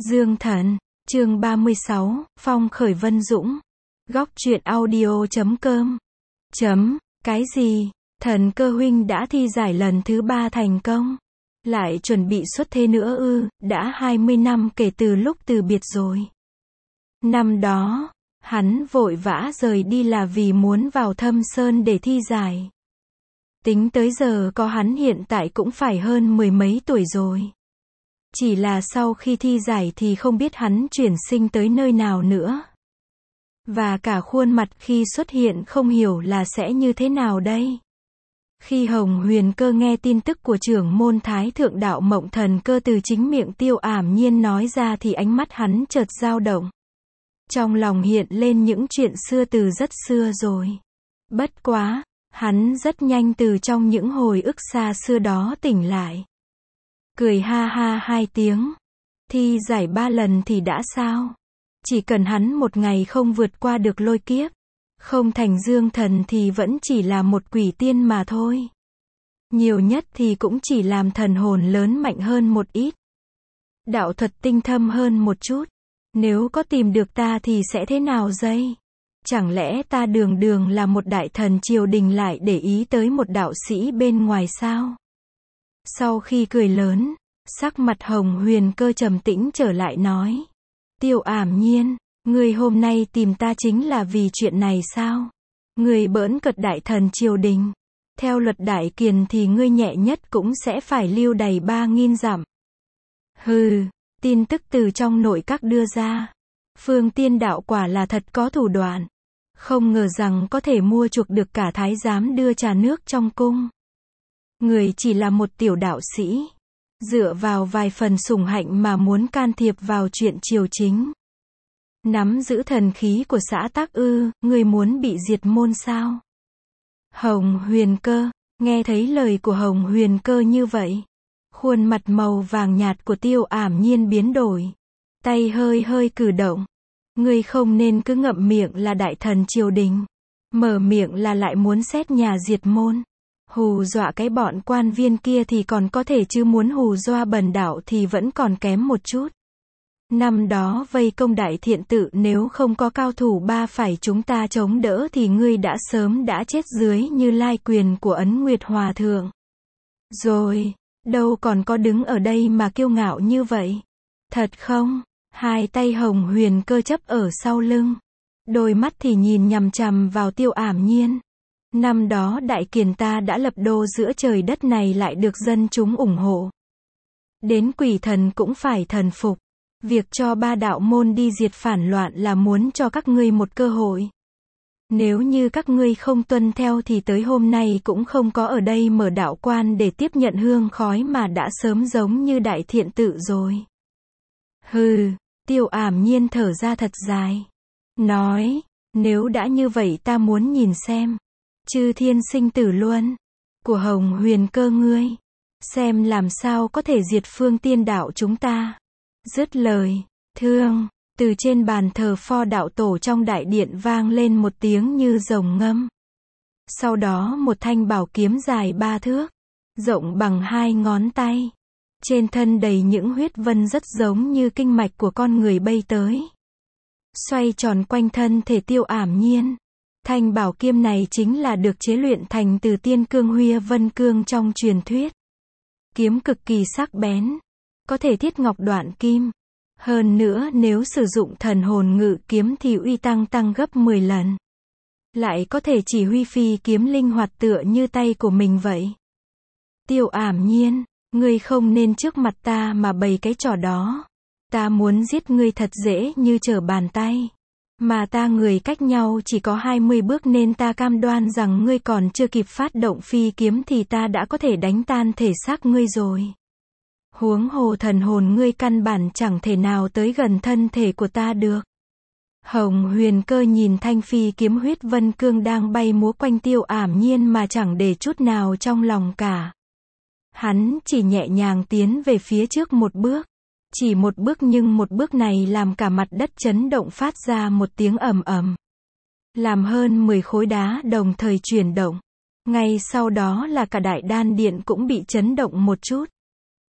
Dương Thần, chương 36, Phong khởi Vân Dũng. Góc truyện audio.com. Cái gì? Thần Cơ huynh đã thi giải lần thứ 3 thành công. Lại chuẩn bị xuất thế nữa ư? Đã 20 năm kể từ lúc từ biệt rồi. Năm đó, hắn vội vã rời đi là vì muốn vào Thâm Sơn để thi giải. Tính tới giờ có hắn hiện tại cũng phải hơn mười mấy tuổi rồi. Chỉ là sau khi thi giải thì không biết hắn chuyển sinh tới nơi nào nữa. Và cả khuôn mặt khi xuất hiện không hiểu là sẽ như thế nào đây. Khi Hồng Huyền Cơ nghe tin tức của trưởng môn Thái Thượng Đạo Mộng Thần Cơ từ chính miệng Tiêu Ảm Nhiên nói ra thì ánh mắt hắn chợt dao động. Trong lòng hiện lên những chuyện xưa từ rất xưa rồi. Bất quá, hắn rất nhanh từ trong những hồi ức xa xưa đó tỉnh lại. Cười ha ha 2 tiếng. Thi giải 3 lần thì đã sao? Chỉ cần hắn một ngày không vượt qua được lôi kiếp, không thành dương thần thì vẫn chỉ là một quỷ tiên mà thôi. Nhiều nhất thì cũng chỉ làm thần hồn lớn mạnh hơn một ít. Đạo thuật tinh thâm hơn một chút. Nếu có tìm được ta thì sẽ thế nào đây? Chẳng lẽ ta đường đường là một đại thần triều đình lại để ý tới một đạo sĩ bên ngoài sao? Sau khi cười lớn, sắc mặt Hồng Huyền Cơ trầm tĩnh trở lại nói. Tiêu Ảm Nhiên, ngươi hôm nay tìm ta chính là vì chuyện này sao? Ngươi bỡn cợt đại thần triều đình. Theo luật đại kiền thì ngươi nhẹ nhất cũng sẽ phải lưu đày 3.000 dặm. Hừ, tin tức từ trong nội các đưa ra. Phương Tiên Đạo quả là thật có thủ đoạn. Không ngờ rằng có thể mua chuộc được cả thái giám đưa trà nước trong cung. Người chỉ là một tiểu đạo sĩ, dựa vào vài phần sủng hạnh mà muốn can thiệp vào chuyện triều chính. Nắm giữ thần khí của xã tắc ư, người muốn bị diệt môn sao? Hồng Huyền Cơ, nghe thấy lời của Hồng Huyền Cơ như vậy. Khuôn mặt màu vàng nhạt của Tiêu Ảm Nhiên biến đổi. Tay hơi hơi cử động. Ngươi không nên cứ ngậm miệng là đại thần triều đình. Mở miệng là lại muốn xét nhà diệt môn. Hù dọa cái bọn quan viên kia thì còn có thể chứ muốn hù dọa bần đạo thì vẫn còn kém một chút. Năm đó vây công đại thiện tự nếu không có cao thủ ba phải chúng ta chống đỡ thì ngươi đã sớm đã chết dưới Như Lai quyền của Ấn Nguyệt Hòa Thượng. Rồi, đâu còn có đứng ở đây mà kiêu ngạo như vậy. Thật không? Hai tay Hồng Huyền Cơ chấp ở sau lưng. Đôi mắt thì nhìn nhằm chằm vào Tiêu Ảm Nhiên. Năm đó đại kiền ta đã lập đô giữa trời đất này lại được dân chúng ủng hộ. Đến quỷ thần cũng phải thần phục. Việc cho 3 đạo môn đi diệt phản loạn là muốn cho các ngươi một cơ hội. Nếu như các ngươi không tuân theo thì tới hôm nay cũng không có ở đây mở đạo quan để tiếp nhận hương khói mà đã sớm giống như đại thiện tự rồi. Hừ, Tiêu Ảm Nhiên thở ra thật dài. Nói, nếu đã như vậy ta muốn nhìn xem. Chư thiên sinh tử luân của Hồng Huyền Cơ ngươi. Xem làm sao có thể diệt Phương Tiên Đạo chúng ta. Dứt lời, thương, từ trên bàn thờ pho đạo tổ trong đại điện vang lên một tiếng như rồng ngâm. Sau đó một thanh bảo kiếm dài 3 thước, rộng bằng 2 ngón tay. Trên thân đầy những huyết vân rất giống như kinh mạch của con người bay tới. Xoay tròn quanh thân thể Tiêu Ảm Nhiên. Thanh bảo kiếm này chính là được chế luyện thành từ tiên cương Huy Vân Cương trong truyền thuyết. Kiếm cực kỳ sắc bén. Có thể thiết ngọc đoạn kim. Hơn nữa nếu sử dụng thần hồn ngự kiếm thì uy tăng gấp 10 lần. Lại có thể chỉ huy phi kiếm linh hoạt tựa như tay của mình vậy. Tiêu Ảm Nhiên, ngươi không nên trước mặt ta mà bày cái trò đó. Ta muốn giết ngươi thật dễ như trở bàn tay. Mà ta người cách nhau chỉ có 20 bước nên ta cam đoan rằng ngươi còn chưa kịp phát động phi kiếm thì ta đã có thể đánh tan thể xác ngươi rồi. Huống hồ thần hồn ngươi căn bản chẳng thể nào tới gần thân thể của ta được. Hồng Huyền Cơ nhìn thanh phi kiếm huyết vân cương đang bay múa quanh Tiêu Ảm Nhiên mà chẳng để chút nào trong lòng cả. Hắn chỉ nhẹ nhàng tiến về phía trước một bước. Chỉ một bước nhưng một bước này làm cả mặt đất chấn động phát ra một tiếng ầm ầm. Làm hơn 10 khối đá đồng thời chuyển động. Ngay sau đó là cả đại đan điện cũng bị chấn động một chút.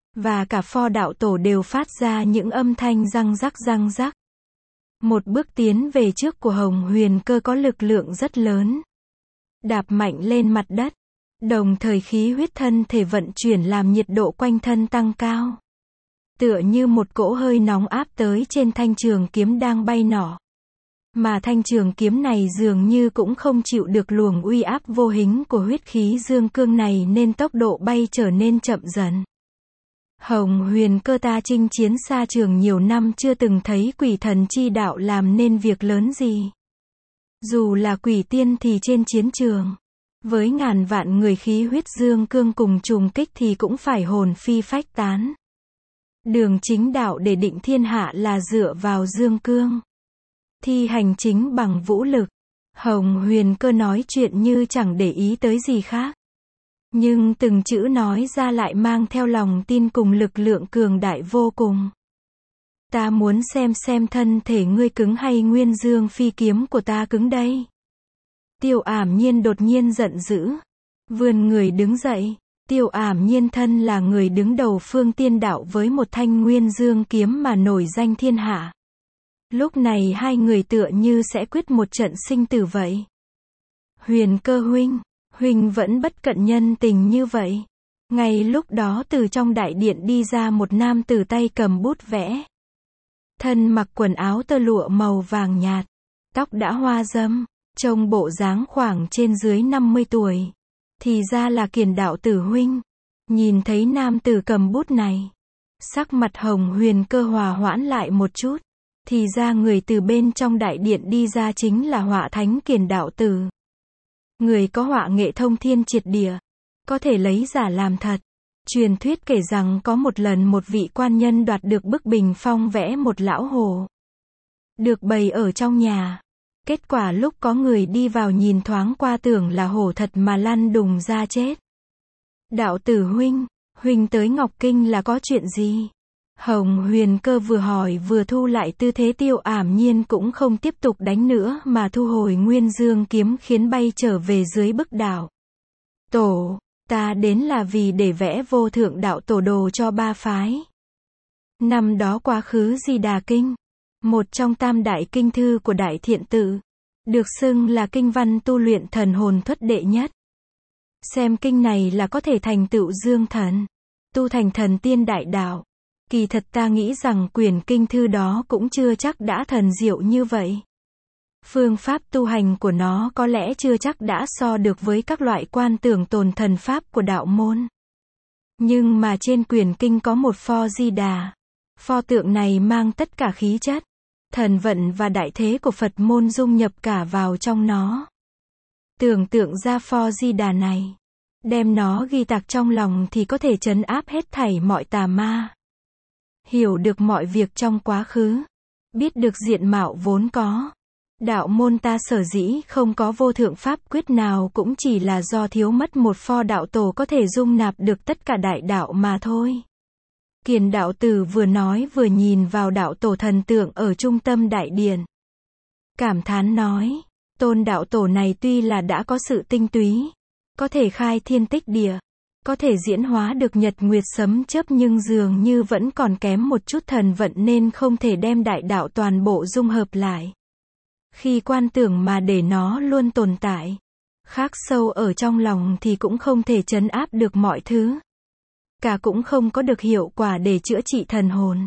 Và cả pho đạo tổ đều phát ra những âm thanh răng rắc răng rắc. Một bước tiến về trước của Hồng Huyền Cơ có lực lượng rất lớn. Đạp mạnh lên mặt đất. Đồng thời khí huyết thân thể vận chuyển làm nhiệt độ quanh thân tăng cao. Tựa như một cỗ hơi nóng áp tới trên thanh trường kiếm đang bay nỏ. Mà thanh trường kiếm này dường như cũng không chịu được luồng uy áp vô hình của huyết khí dương cương này nên tốc độ bay trở nên chậm dần. Hồng Huyền Cơ ta chinh chiến xa trường nhiều năm chưa từng thấy quỷ thần chi đạo làm nên việc lớn gì. Dù là quỷ tiên thì trên chiến trường, với ngàn vạn người khí huyết dương cương cùng trùng kích thì cũng phải hồn phi phách tán. Đường chính đạo để định thiên hạ là dựa vào dương cương. Thi hành chính bằng vũ lực. Hồng Huyền Cơ nói chuyện như chẳng để ý tới gì khác. Nhưng từng chữ nói ra lại mang theo lòng tin cùng lực lượng cường đại vô cùng. Ta muốn xem thân thể ngươi cứng hay nguyên dương phi kiếm của ta cứng đây. Tiêu Ảm Nhiên đột nhiên giận dữ. Vươn người đứng dậy. Tiêu Ảm Nhiên thân là người đứng đầu phương tiên đạo với một thanh nguyên dương kiếm mà nổi danh thiên hạ. Lúc này hai người tựa như sẽ quyết một trận sinh tử vậy. Huyền Cơ huynh vẫn bất cận nhân tình như vậy. Ngay lúc đó từ trong đại điện đi ra một nam tử tay cầm bút vẽ. Thân mặc quần áo tơ lụa màu vàng nhạt. Tóc đã hoa râm. Trông bộ dáng khoảng trên dưới 50 tuổi. Thì ra là Kiền đạo tử huynh. Nhìn thấy nam tử cầm bút này. Sắc mặt Hồng Huyền Cơ hòa hoãn lại một chút. Thì ra người từ bên trong đại điện đi ra chính là họa thánh Kiền đạo tử. Người có họa nghệ thông thiên triệt địa. Có thể lấy giả làm thật. Truyền thuyết kể rằng có một lần một vị quan nhân đoạt được bức bình phong vẽ một lão hồ. Được bày ở trong nhà. Kết quả lúc có người đi vào nhìn thoáng qua tưởng là hổ thật mà lăn đùng ra chết. Đạo tử huynh tới Ngọc Kinh là có chuyện gì? Hồng Huyền Cơ vừa hỏi vừa thu lại tư thế. Tiêu Ảm Nhiên cũng không tiếp tục đánh nữa mà thu hồi nguyên dương kiếm khiến bay trở về dưới bức đạo. Tổ, ta đến là vì để vẽ vô thượng đạo tổ đồ cho ba phái. Năm đó quá khứ Di Đà Kinh, một trong tam đại kinh thư của Đại Thiện Tự, được xưng là kinh văn tu luyện thần hồn thuật đệ nhất. Xem kinh này là có thể thành tựu dương thần, tu thành thần tiên đại đạo. Kỳ thật ta nghĩ rằng quyển kinh thư đó cũng chưa chắc đã thần diệu như vậy. Phương pháp tu hành của nó có lẽ chưa chắc đã so được với các loại quan tưởng tồn thần pháp của đạo môn. Nhưng mà trên quyển kinh có một pho Di Đà. Pho tượng này mang tất cả khí chất, thần vận và đại thế của Phật môn dung nhập cả vào trong nó. Tưởng tượng ra pho Di Đà này, đem nó ghi tạc trong lòng thì có thể trấn áp hết thảy mọi tà ma. Hiểu được mọi việc trong quá khứ, biết được diện mạo vốn có. Đạo môn ta sở dĩ không có vô thượng pháp quyết nào cũng chỉ là do thiếu mất một pho đạo tổ có thể dung nạp được tất cả đại đạo mà thôi. Kiền đạo tử vừa nói vừa nhìn vào đạo tổ thần tượng ở trung tâm đại điện. Cảm thán nói, tôn đạo tổ này tuy là đã có sự tinh túy, có thể khai thiên tích địa, có thể diễn hóa được nhật nguyệt sấm chớp nhưng dường như vẫn còn kém một chút thần vận nên không thể đem đại đạo toàn bộ dung hợp lại. Khi quan tưởng mà để nó luôn tồn tại, khắc sâu ở trong lòng thì cũng không thể trấn áp được mọi thứ. Cả cũng không có được hiệu quả để chữa trị thần hồn.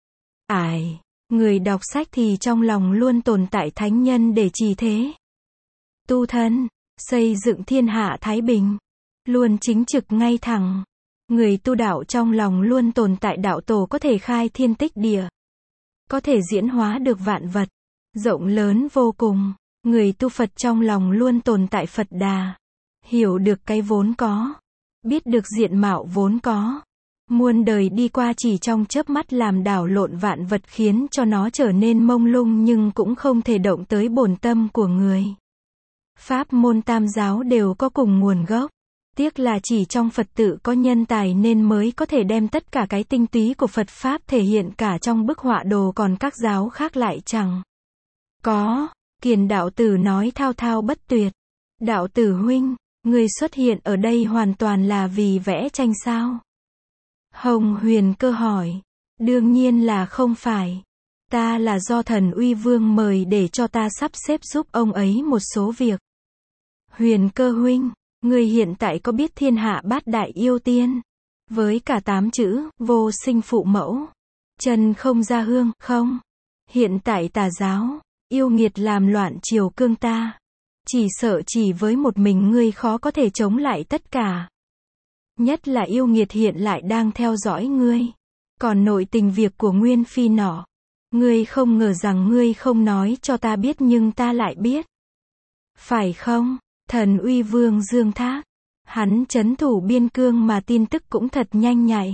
Người đọc sách thì trong lòng luôn tồn tại thánh nhân để trì thế. Tu thân, xây dựng thiên hạ thái bình, luôn chính trực ngay thẳng. Người tu đạo trong lòng luôn tồn tại đạo tổ có thể khai thiên tích địa, có thể diễn hóa được vạn vật, rộng lớn vô cùng. Người tu Phật trong lòng luôn tồn tại Phật Đà, hiểu được cái vốn có, biết được diện mạo vốn có. Muôn đời đi qua chỉ trong chớp mắt làm đảo lộn vạn vật khiến cho nó trở nên mông lung nhưng cũng không thể động tới bổn tâm của người. Pháp môn tam giáo đều có cùng nguồn gốc. Tiếc là chỉ trong Phật tự có nhân tài nên mới có thể đem tất cả cái tinh túy của Phật Pháp thể hiện cả trong bức họa đồ còn các giáo khác lại chẳng có. Kiền đạo tử nói thao thao bất tuyệt. Đạo tử huynh, người xuất hiện ở đây hoàn toàn là vì vẽ tranh sao? Hồng Huyền Cơ hỏi. Đương nhiên là không phải. Ta là do Thần Uy Vương mời để cho ta sắp xếp giúp ông ấy một số việc. Huyền Cơ huynh, người hiện tại có biết thiên hạ bát đại yêu tiên? Với cả 8 chữ, vô sinh phụ mẫu. Chân không ra hương, không? Hiện tại tà giáo, yêu nghiệt làm loạn triều cương ta. Chỉ sợ chỉ với một mình ngươi khó có thể chống lại tất cả. Nhất là yêu nghiệt hiện lại đang theo dõi ngươi. Còn nội tình việc của Nguyên Phi nọ, ngươi không ngờ rằng ngươi không nói cho ta biết nhưng ta lại biết. Phải không? Thần Uy Vương Dương Thác. Hắn trấn thủ biên cương mà tin tức cũng thật nhanh nhạy.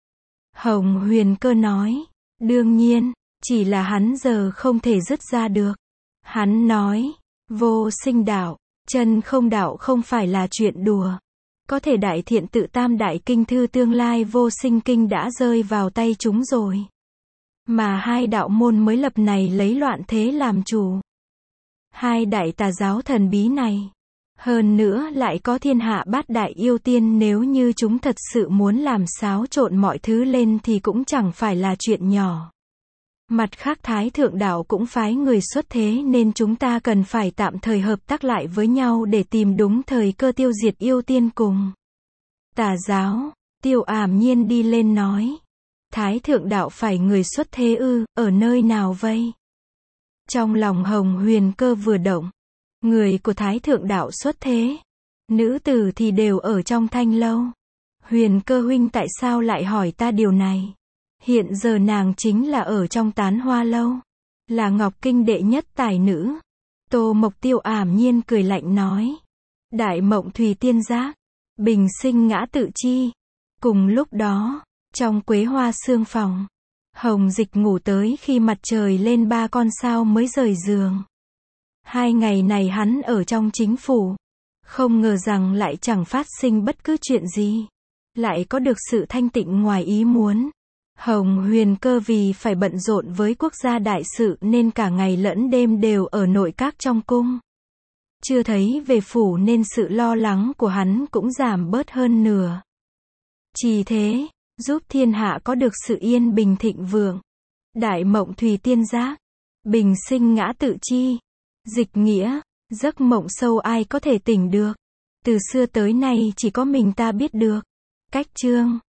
Hồng Huyền Cơ nói. Đương nhiên, chỉ là hắn giờ không thể dứt ra được. Hắn nói, vô sinh đạo, chân không đạo không phải là chuyện đùa. Có thể đại thiện tự tam đại kinh thư tương lai vô sinh kinh đã rơi vào tay chúng rồi. Mà hai đạo môn mới lập này lấy loạn thế làm chủ. Hai đại tà giáo thần bí này. Hơn nữa lại có thiên hạ bát đại yêu tiên, nếu như chúng thật sự muốn làm xáo trộn mọi thứ lên thì cũng chẳng phải là chuyện nhỏ. Mặt khác Thái Thượng Đạo cũng phái người xuất thế nên chúng ta cần phải tạm thời hợp tác lại với nhau để tìm đúng thời cơ tiêu diệt yêu tiên cùng tà giáo. Tiêu Ảm Nhiên đi lên nói. Thái Thượng Đạo phải người xuất thế ư, ở nơi nào vây? Trong lòng Hồng Huyền Cơ vừa động. Người của Thái Thượng Đạo xuất thế. Nữ tử thì đều ở trong Thanh Lâu. Huyền Cơ huynh tại sao lại hỏi ta điều này? Hiện giờ nàng chính là ở trong Tán Hoa Lâu. Là Ngọc Kinh đệ nhất tài nữ. Tô Mộc. Tiêu Ảm Nhiên cười lạnh nói. Đại mộng thùy tiên giác. Bình sinh ngã tự chi. Cùng lúc đó, trong Quế Hoa Sương phòng, Hồng Dịch ngủ tới khi mặt trời lên 3 con sao mới rời giường. 2 ngày này hắn ở trong chính phủ. Không ngờ rằng lại chẳng phát sinh bất cứ chuyện gì. Lại có được sự thanh tịnh ngoài ý muốn. Hồng Huyền Cơ vì phải bận rộn với quốc gia đại sự nên cả ngày lẫn đêm đều ở nội các trong cung. Chưa thấy về phủ nên sự lo lắng của hắn cũng giảm bớt hơn nửa. Chỉ thế, giúp thiên hạ có được sự yên bình thịnh vượng. Đại mộng thùy tiên giác. Bình sinh ngã tự chi. Dịch nghĩa, giấc mộng sâu ai có thể tỉnh được. Từ xưa tới nay chỉ có mình ta biết được. Cách chương